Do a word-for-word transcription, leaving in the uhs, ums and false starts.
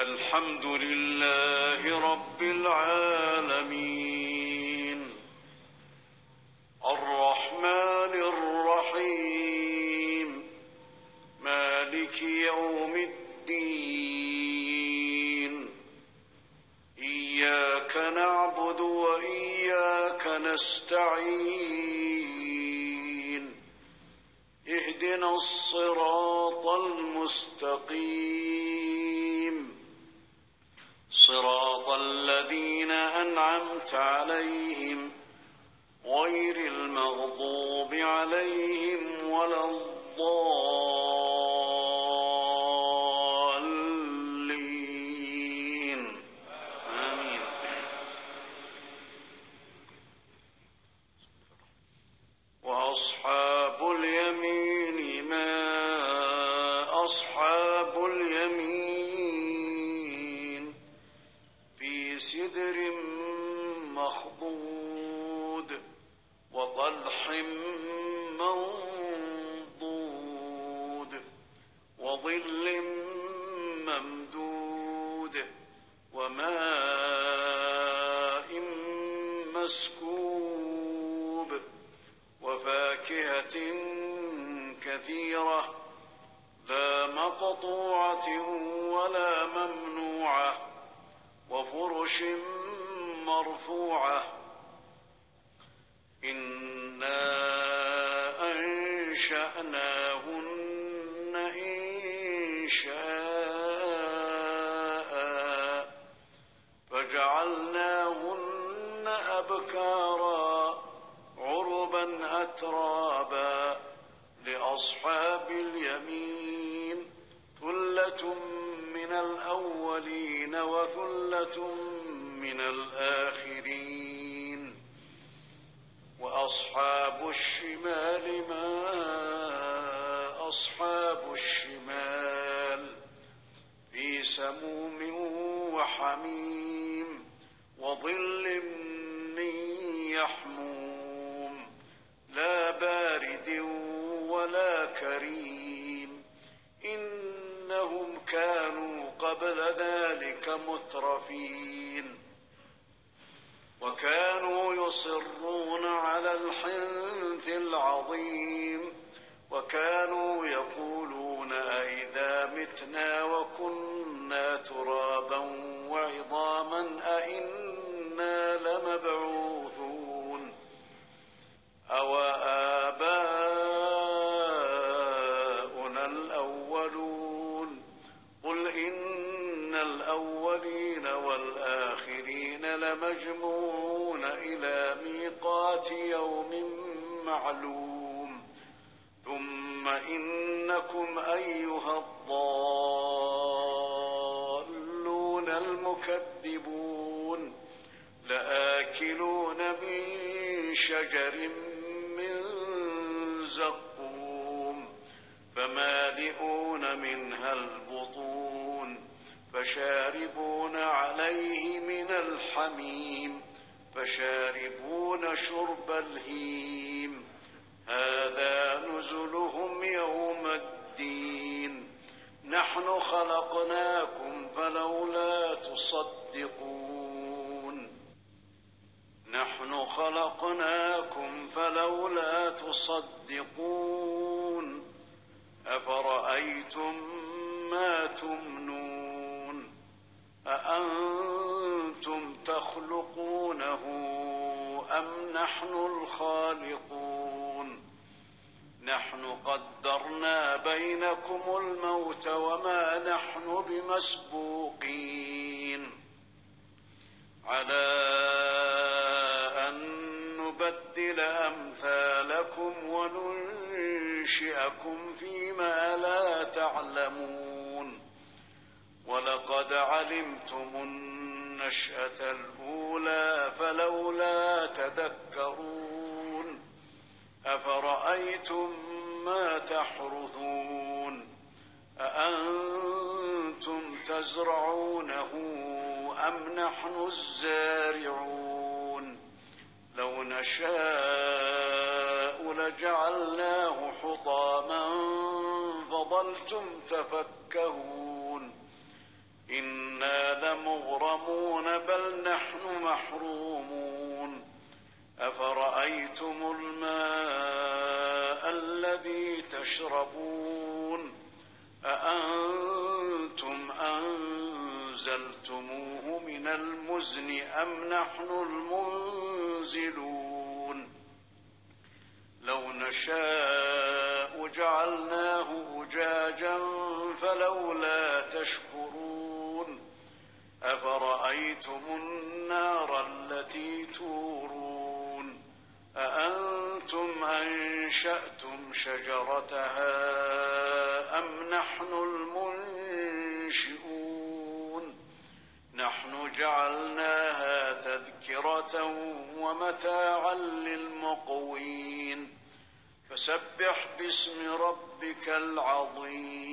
الحمد لله رب العالمين الرحمن الرحيم مالك يوم الدين إياك نعبد وإياك نستعين اهدنا الصراط المستقيم صراط الذين أنعمت عليهم غير المغضوب عليهم ولا الضالين آمين. وأصحاب اليمين ما أصحاب اليمين في سدر مخضود وطلح منضود وظل ممدود وماء مسكوب وفاكهة كثيرة لا مقطوعة ولا ممنوعة وفرش مرفوعة إنا أنشأناهن إنشاء فجعلناهن أبكارا عربا أترابا لأصحاب اليمين ثلة من الأولين وثلة من الآخرين وأصحاب الشمال ما أصحاب الشمال في سموم وحميم وظل من يحموم لا بارد ولا كريم إنهم كانوا قبل ذلك مترفين وكانوا يصرون على الحنث العظيم وكانوا يقولون أئذا متنا وكنا ترابا وعظاما أئنا لمبعوثون أو آباؤنا الأولون قل إن الأولين والآخرين لمجموعون إلى ميقات يوم معلوم ثم إنكم أيها الضالون المكذبون لآكلون من شجر من زقوم فمالئون منها البطون فشاربون عليه من الحميم فشاربون شرب الهيم هذا نزلهم يوم الدين نحن خلقناكم فلولا تصدقون نحن خلقناكم فلولا تصدقون أفرأيتم ما تمنون أأنتم تخلقونه أم نحن الخالقون نحن قدرنا بينكم الموت وما نحن بمسبوقين على أن نبدل أمثالكم وننشئكم فيما لا تعلمون ولقد علمتم النشأة الأولى فلولا تذكرون أفرأيتم ما تحرثون أأنتم تزرعونه أم نحن الزارعون لو نشاء لجعلناه حطاما فظلتم تفكهون إنا لمغرمون بل نحن محرومون أفرأيتم الماء الذي تشربون أأنتم أنزلتموه من المزن أم نحن المنزلون لو نشاء جعلناه أجاجا فلولا تشكرون أفرأيتم النار التي تورون أأنتم أنشأتم شجرتها أم نحن المنشئون نحن جعلناها تذكرة ومتاعا للمقوين فسبح باسم ربك العظيم